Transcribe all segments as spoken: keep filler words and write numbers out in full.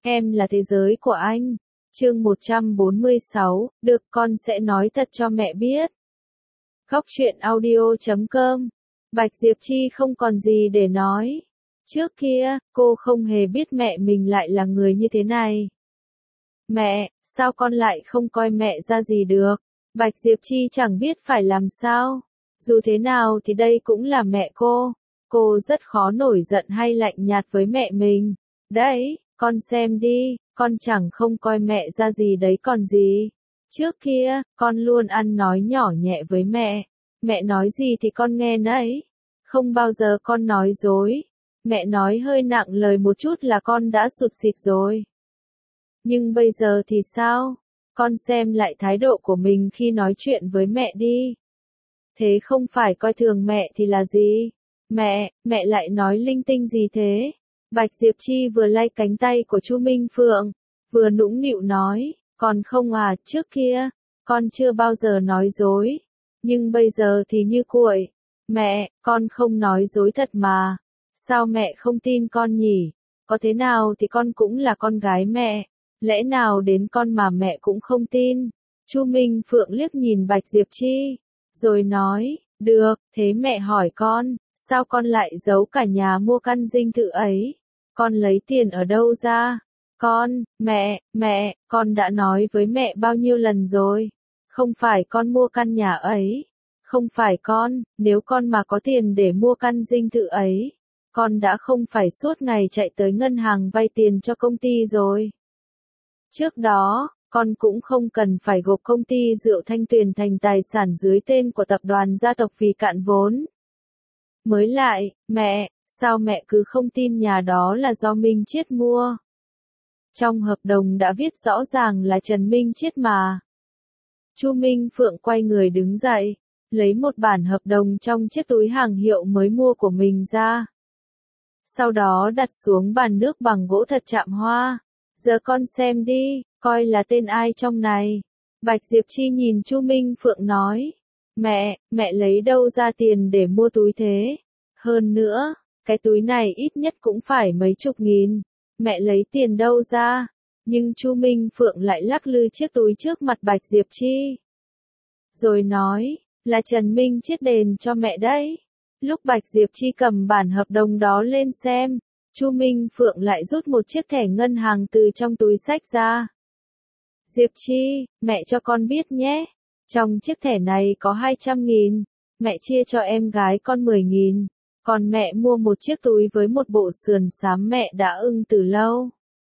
Em là thế giới của anh. Chương một trăm bốn mươi sáu, được con sẽ nói thật cho mẹ biết. Góc truyện audio chấm com. Bạch Diệp Chi không còn gì để nói. Trước kia, cô không hề biết mẹ mình lại là người như thế này. Mẹ, sao con lại không coi mẹ ra gì được? Bạch Diệp Chi chẳng biết phải làm sao. Dù thế nào thì đây cũng là mẹ cô. Cô rất khó nổi giận hay lạnh nhạt với mẹ mình. Đấy, con xem đi, con chẳng không coi mẹ ra gì đấy còn gì. Trước kia, con luôn ăn nói nhỏ nhẹ với mẹ. Mẹ nói gì thì con nghe nấy. Không bao giờ con nói dối. Mẹ nói hơi nặng lời một chút là con đã sụt sịt rồi. Nhưng bây giờ thì sao? Con xem lại thái độ của mình khi nói chuyện với mẹ đi. Thế không phải coi thường mẹ thì là gì? Mẹ, mẹ lại nói linh tinh gì thế? Bạch Diệp Chi vừa lay cánh tay của Chu Minh Phượng, vừa nũng nịu nói, còn không à, trước kia, con chưa bao giờ nói dối. Nhưng bây giờ thì như cuội. Mẹ, con không nói dối thật mà. Sao mẹ không tin con nhỉ? Có thế nào thì con cũng là con gái mẹ. Lẽ nào đến con mà mẹ cũng không tin? Chu Minh Phượng liếc nhìn Bạch Diệp Chi, rồi nói, được, thế mẹ hỏi con, sao con lại giấu cả nhà mua căn dinh thự ấy? Con lấy tiền ở đâu ra? Con, mẹ, mẹ, con đã nói với mẹ bao nhiêu lần rồi? Không phải con mua căn nhà ấy. Không phải con, nếu con mà có tiền để mua căn dinh thự ấy, con đã không phải suốt ngày chạy tới ngân hàng vay tiền cho công ty rồi. Trước đó, con cũng không cần phải gộp công ty rượu Thanh Tuyền thành tài sản dưới tên của tập đoàn gia tộc vì cạn vốn. Mới lại, mẹ, sao mẹ cứ không tin nhà đó là do Minh Chiết mua? Trong hợp đồng đã viết rõ ràng là Trần Minh Chiết mà. Chu Minh Phượng quay người đứng dậy, lấy một bản hợp đồng trong chiếc túi hàng hiệu mới mua của mình ra. Sau đó đặt xuống bàn nước bằng gỗ thật chạm hoa. Giờ con xem đi, coi là tên ai trong này. Bạch Diệp Chi nhìn Chu Minh Phượng nói. Mẹ, mẹ lấy đâu ra tiền để mua túi thế? Hơn nữa, cái túi này ít nhất cũng phải mấy chục nghìn. Mẹ lấy tiền đâu ra? Nhưng Chu Minh Phượng lại lắc lư chiếc túi trước mặt Bạch Diệp Chi. Rồi nói, là Trần Minh Chiết đền cho mẹ đấy. Lúc Bạch Diệp Chi cầm bản hợp đồng đó lên xem, Chu Minh Phượng lại rút một chiếc thẻ ngân hàng từ trong túi xách ra. Diệp Chi, mẹ cho con biết nhé. Trong chiếc thẻ này có hai trăm nghìn. Mẹ chia cho em gái con mười nghìn. Còn mẹ mua một chiếc túi với một bộ sườn xám mẹ đã ưng từ lâu.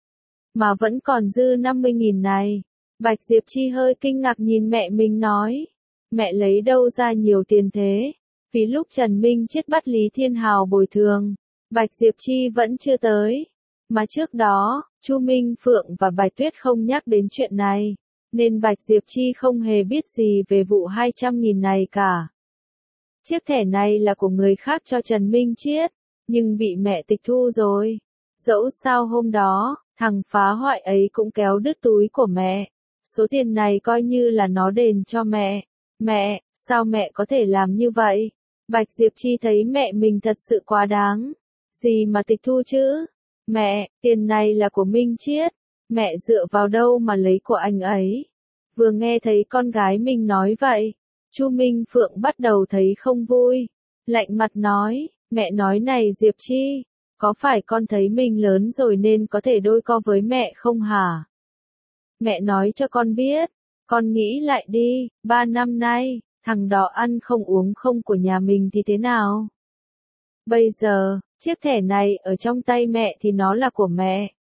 Mà vẫn còn dư năm mươi nghìn này. Bạch Diệp Chi hơi kinh ngạc nhìn mẹ mình nói. Mẹ lấy đâu ra nhiều tiền thế? Vì lúc Trần Minh Chiết bắt Lý Thiên Hào bồi thường, Bạch Diệp Chi vẫn chưa tới. Mà trước đó, Chu Minh Phượng và Bạch Tuyết không nhắc đến chuyện này, nên Bạch Diệp Chi không hề biết gì về vụ hai trăm nghìn này cả. Chiếc thẻ này là của người khác cho Trần Minh Chiết, nhưng bị mẹ tịch thu rồi. Dẫu sao hôm đó, thằng phá hoại ấy cũng kéo đứt túi của mẹ. Số tiền này coi như là nó đền cho mẹ. Mẹ, sao mẹ có thể làm như vậy? Bạch Diệp Chi thấy mẹ mình thật sự quá đáng. Gì mà tịch thu chứ? Mẹ, tiền này là của Minh Chiết. Mẹ dựa vào đâu mà lấy của anh ấy? Vừa nghe thấy con gái mình nói vậy, Chu Minh Phượng bắt đầu thấy không vui. Lạnh mặt nói, mẹ nói này Diệp Chi, có phải con thấy mình lớn rồi nên có thể đôi co với mẹ không hả? Mẹ nói cho con biết, con nghĩ lại đi, ba năm nay, thằng đó ăn không uống không của nhà mình thì thế nào? Bây giờ, chiếc thẻ này ở trong tay mẹ thì nó là của mẹ.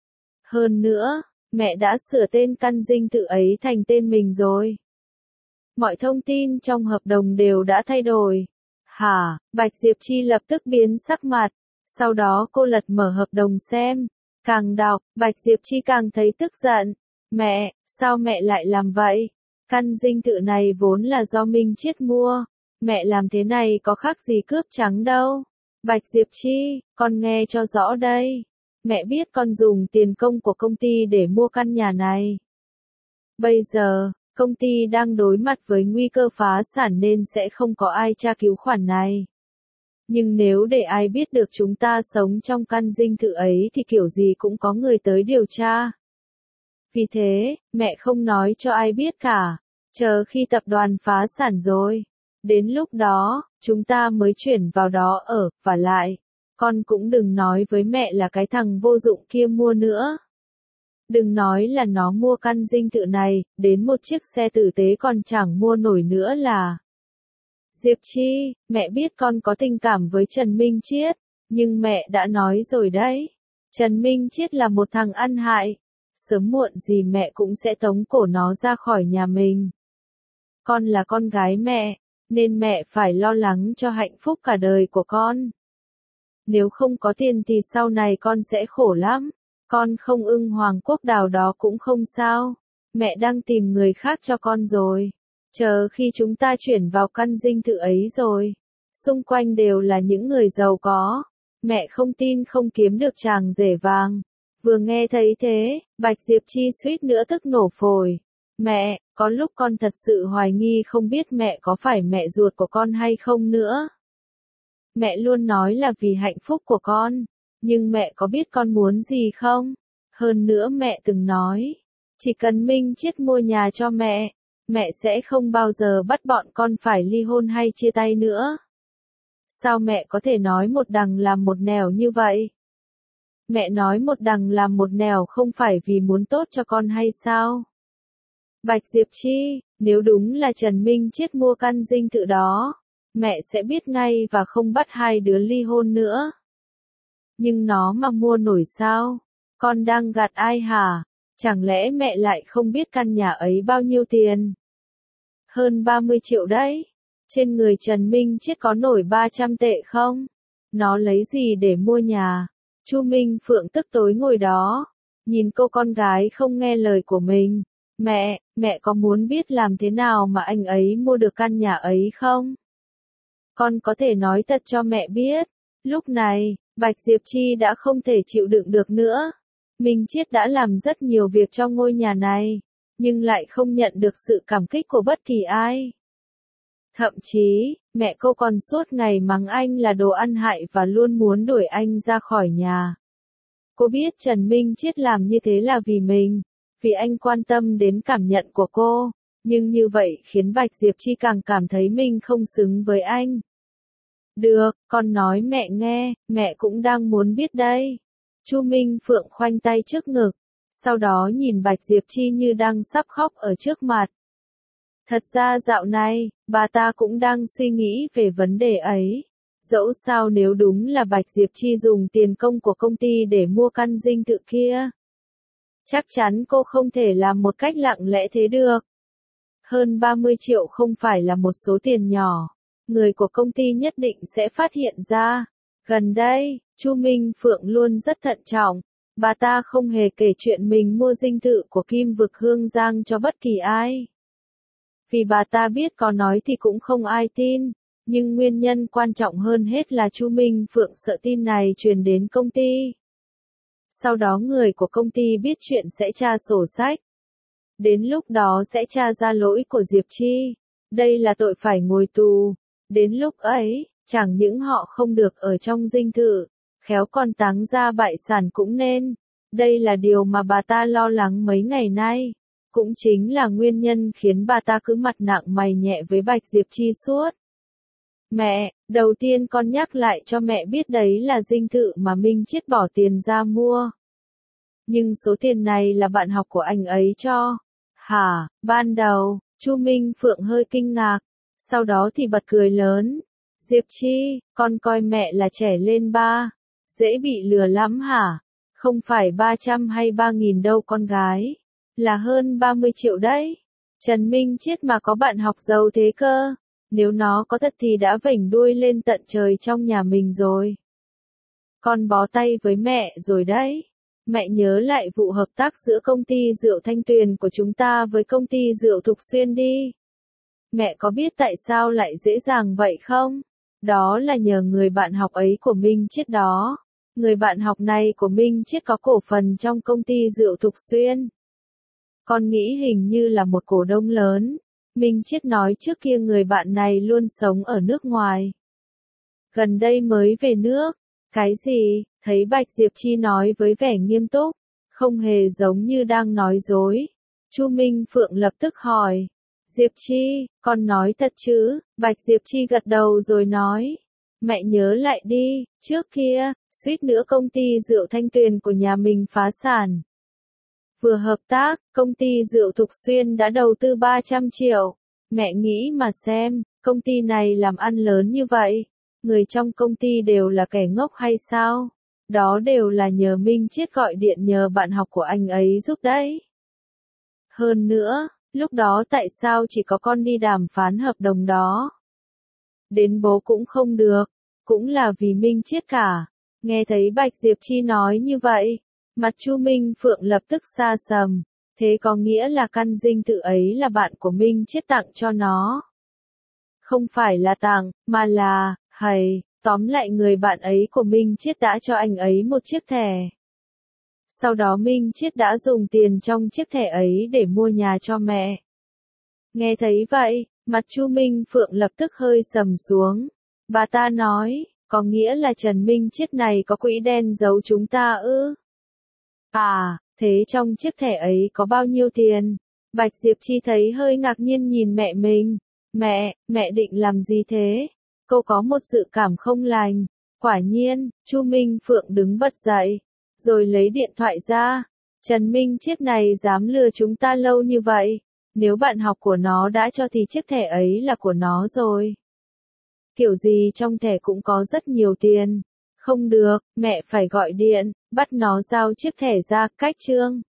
Hơn nữa, mẹ đã sửa tên căn dinh thự ấy thành tên mình rồi. Mọi thông tin trong hợp đồng đều đã thay đổi. Hả? Bạch Diệp Chi lập tức biến sắc mặt. Sau đó cô lật mở hợp đồng xem. Càng đọc, Bạch Diệp Chi càng thấy tức giận. Mẹ, sao mẹ lại làm vậy? Căn dinh thự này vốn là do Minh Chiết mua. Mẹ làm thế này có khác gì cướp trắng đâu. Bạch Diệp Chi, con nghe cho rõ đây. Mẹ biết con dùng tiền công của công ty để mua căn nhà này. Bây giờ, công ty đang đối mặt với nguy cơ phá sản nên sẽ không có ai tra cứu khoản này. Nhưng nếu để ai biết được chúng ta sống trong căn dinh thự ấy thì kiểu gì cũng có người tới điều tra. Vì thế, mẹ không nói cho ai biết cả. Chờ khi tập đoàn phá sản rồi. Đến lúc đó, chúng ta mới chuyển vào đó ở, và lại. Con cũng đừng nói với mẹ là cái thằng vô dụng kia mua nữa. Đừng nói là nó mua căn dinh thự này, đến một chiếc xe tử tế còn chẳng mua nổi nữa là. Diệp Chi, mẹ biết con có tình cảm với Trần Minh Chiết, nhưng mẹ đã nói rồi đấy. Trần Minh Chiết là một thằng ăn hại. Sớm muộn gì mẹ cũng sẽ tống cổ nó ra khỏi nhà mình. Con là con gái mẹ, nên mẹ phải lo lắng cho hạnh phúc cả đời của con. Nếu không có tiền thì sau này con sẽ khổ lắm. Con không ưng Hoàng Quốc Đào đó cũng không sao. Mẹ đang tìm người khác cho con rồi. Chờ khi chúng ta chuyển vào căn dinh thự ấy rồi. Xung quanh đều là những người giàu có. Mẹ không tin không kiếm được chàng rể vàng. Vừa nghe thấy thế, Bạch Diệp Chi suýt nữa tức nổ phổi. Mẹ, có lúc con thật sự hoài nghi không biết mẹ có phải mẹ ruột của con hay không nữa. Mẹ luôn nói là vì hạnh phúc của con. Nhưng mẹ có biết con muốn gì không? Hơn nữa mẹ từng nói. Chỉ cần Minh Chiết mua nhà cho mẹ. Mẹ sẽ không bao giờ bắt bọn con phải ly hôn hay chia tay nữa. Sao mẹ có thể nói một đằng làm một nẻo như vậy? Mẹ nói một đằng làm một nẻo không phải vì muốn tốt cho con hay sao? Bạch Diệp Chi, nếu đúng là Trần Minh Chiết mua căn dinh thự đó, mẹ sẽ biết ngay và không bắt hai đứa ly hôn nữa. Nhưng nó mà mua nổi sao? Con đang gạt ai hả? Chẳng lẽ mẹ lại không biết căn nhà ấy bao nhiêu tiền? Hơn ba mươi triệu đấy. Trên người Trần Minh Chiết có nổi ba trăm tệ không? Nó lấy gì để mua nhà? Chu Minh Phượng tức tối ngồi đó. Nhìn cô con gái không nghe lời của mình. Mẹ, mẹ có muốn biết làm thế nào mà anh ấy mua được căn nhà ấy không? Con có thể nói thật cho mẹ biết. Lúc này, Bạch Diệp Chi đã không thể chịu đựng được nữa. Minh Chiết đã làm rất nhiều việc cho ngôi nhà này, nhưng lại không nhận được sự cảm kích của bất kỳ ai. Thậm chí, mẹ cô còn suốt ngày mắng anh là đồ ăn hại và luôn muốn đuổi anh ra khỏi nhà. Cô biết Trần Minh Chiết làm như thế là vì mình, vì anh quan tâm đến cảm nhận của cô, nhưng như vậy khiến Bạch Diệp Chi càng cảm thấy mình không xứng với anh. Được, con nói mẹ nghe, mẹ cũng đang muốn biết đây. Chu Minh Phượng khoanh tay trước ngực, sau đó nhìn Bạch Diệp Chi như đang sắp khóc ở trước mặt. Thật ra dạo này, bà ta cũng đang suy nghĩ về vấn đề ấy. Dẫu sao nếu đúng là Bạch Diệp Chi dùng tiền công của công ty để mua căn dinh thự kia, chắc chắn cô không thể làm một cách lặng lẽ thế được. Hơn ba mươi triệu không phải là một số tiền nhỏ. Người của công ty nhất định sẽ phát hiện ra. Gần đây, Chu Minh Phượng luôn rất thận trọng. Bà ta không hề kể chuyện mình mua dinh thự của Kim Vực Hương Giang cho bất kỳ ai. Vì bà ta biết có nói thì cũng không ai tin. Nhưng nguyên nhân quan trọng hơn hết là Chu Minh Phượng sợ tin này truyền đến công ty. Sau đó người của công ty biết chuyện sẽ tra sổ sách. Đến lúc đó sẽ tra ra lỗi của Diệp Chi. Đây là tội phải ngồi tù. Đến lúc ấy, chẳng những họ không được ở trong dinh thự, khéo còn táng ra bại sản cũng nên. Đây là điều mà bà ta lo lắng mấy ngày nay. Cũng chính là nguyên nhân khiến bà ta cứ mặt nặng mày nhẹ với Bạch Diệp Chi suốt. Mẹ, đầu tiên con nhắc lại cho mẹ biết đấy là dinh thự mà Minh Chiết bỏ tiền ra mua. Nhưng số tiền này là bạn học của anh ấy cho. Hả, ban đầu, Chu Minh Phượng hơi kinh ngạc, sau đó thì bật cười lớn. Diệp Chi, con coi mẹ là trẻ lên ba. Dễ bị lừa lắm hả? Không phải ba trăm hay ba nghìn đâu con gái. Là hơn ba mươi triệu đấy. Trần Minh Chiết mà có bạn học giàu thế cơ. Nếu nó có thật thì đã vểnh đuôi lên tận trời trong nhà mình rồi. Con bó tay với mẹ rồi đấy. Mẹ nhớ lại vụ hợp tác giữa công ty rượu Thanh Tuyền của chúng ta với công ty rượu Thục Xuyên đi. Mẹ có biết tại sao lại dễ dàng vậy không? Đó là nhờ người bạn học ấy của Minh Chiết đó. Người bạn học này của Minh Chiết có cổ phần trong công ty rượu Thục Xuyên. Con nghĩ hình như là một cổ đông lớn. Minh Chiết nói trước kia người bạn này luôn sống ở nước ngoài. gần đây mới về nước. Cái gì? Thấy Bạch Diệp Chi nói với vẻ nghiêm túc, không hề giống như đang nói dối. Chu Minh Phượng lập tức hỏi, Diệp Chi, con nói thật chứ? Bạch Diệp Chi gật đầu rồi nói, mẹ nhớ lại đi, trước kia, suýt nữa công ty rượu Thanh Tuyền của nhà mình phá sản. Vừa hợp tác, công ty rượu Thục Xuyên đã đầu tư ba trăm triệu. Mẹ nghĩ mà xem, công ty này làm ăn lớn như vậy, người trong công ty đều là kẻ ngốc hay sao? Đó đều là nhờ Minh Chiết gọi điện nhờ bạn học của anh ấy giúp đấy. Hơn nữa, lúc đó tại sao chỉ có con đi đàm phán hợp đồng đó? Đến bố cũng không được, cũng là vì Minh Chiết cả. Nghe thấy Bạch Diệp Chi nói như vậy, mặt Chu Minh Phượng lập tức xa sầm, thế có nghĩa là căn dinh thự ấy là bạn của Minh Chiết tặng cho nó. Không phải là tặng, mà là, hầy, tóm lại người bạn ấy của Minh Chiết đã cho anh ấy một chiếc thẻ. Sau đó Minh Chiết đã dùng tiền trong chiếc thẻ ấy để mua nhà cho mẹ. Nghe thấy vậy, mặt Chu Minh Phượng lập tức hơi sầm xuống. Bà ta nói, có nghĩa là Trần Minh Chiết này có quỹ đen giấu chúng ta ư? À, thế trong chiếc thẻ ấy có bao nhiêu tiền? Bạch Diệp Chi thấy hơi ngạc nhiên nhìn mẹ mình. Mẹ, mẹ định làm gì thế? Cô có một dự cảm không lành. Quả nhiên, Chu Minh Phượng đứng bật dậy, rồi lấy điện thoại ra. Trần Minh Chiết này dám lừa chúng ta lâu như vậy. Nếu bạn học của nó đã cho thì chiếc thẻ ấy là của nó rồi. Kiểu gì trong thẻ cũng có rất nhiều tiền. Không được, mẹ phải gọi điện, bắt nó giao chiếc thẻ ra, cách trương.